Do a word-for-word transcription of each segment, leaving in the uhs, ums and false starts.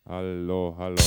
Hallo, hallo.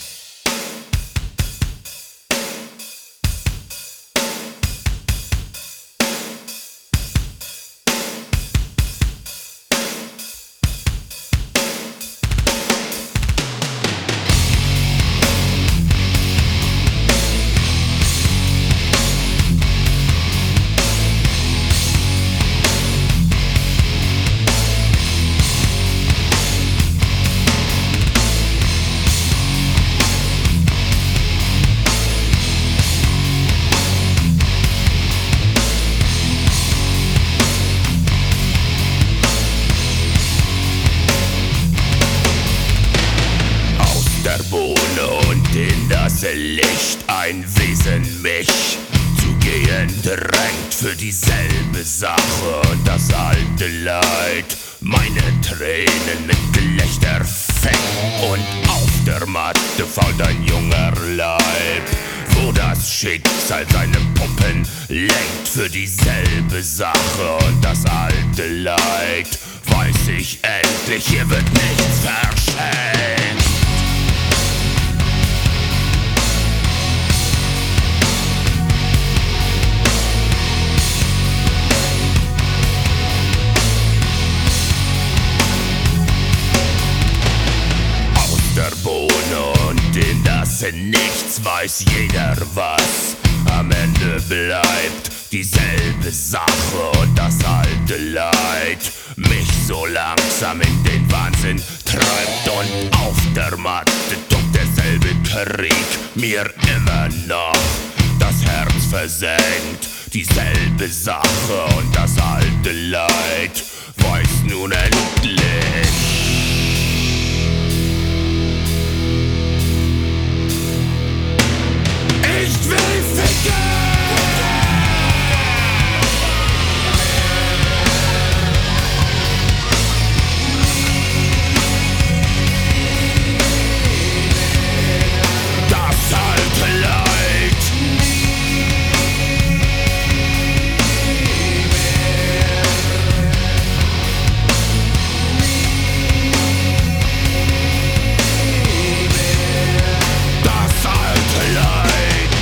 Und in das Licht ein Wesen mich zu gehen drängt für dieselbe Sache und das alte Leid. Meine Tränen mit Gelächter fängt und auf der Matte fault ein junger Leib, wo das Schicksal seine Puppen lenkt für dieselbe Sache und das alte Leid. Weiß ich endlich, hier wird nichts verschenkt. Der Bohne und in das Nichts weiß jeder was. Am Ende bleibt dieselbe Sache und das alte Leid mich so langsam in den Wahnsinn treibt. Und auf der Matte tobt derselbe Krieg mir immer noch das Herz versenkt. Dieselbe Sache und das alte Leid weiß nun endlich: ich will ficken! Das alte Leid. Das alte Leid.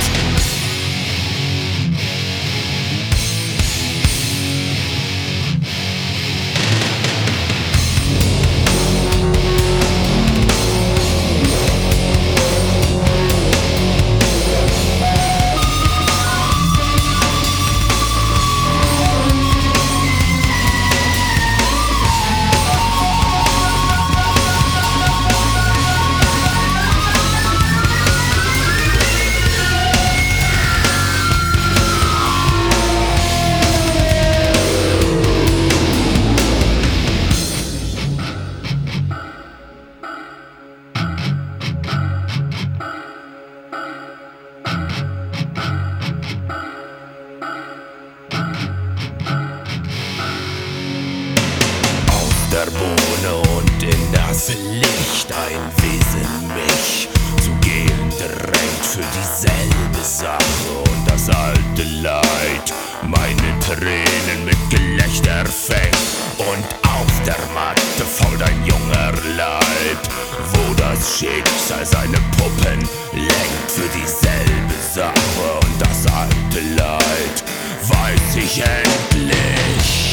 Der Bohne und in das Licht ein Wesen mich zu gehen drängt für dieselbe Sache und das alte Leid. Meine Tränen mit Gelächter fängt und auf der Matte fault ein junger Leib, wo das Schicksal seine Puppen lenkt für dieselbe Sache und das alte Leid weiß ich endlich.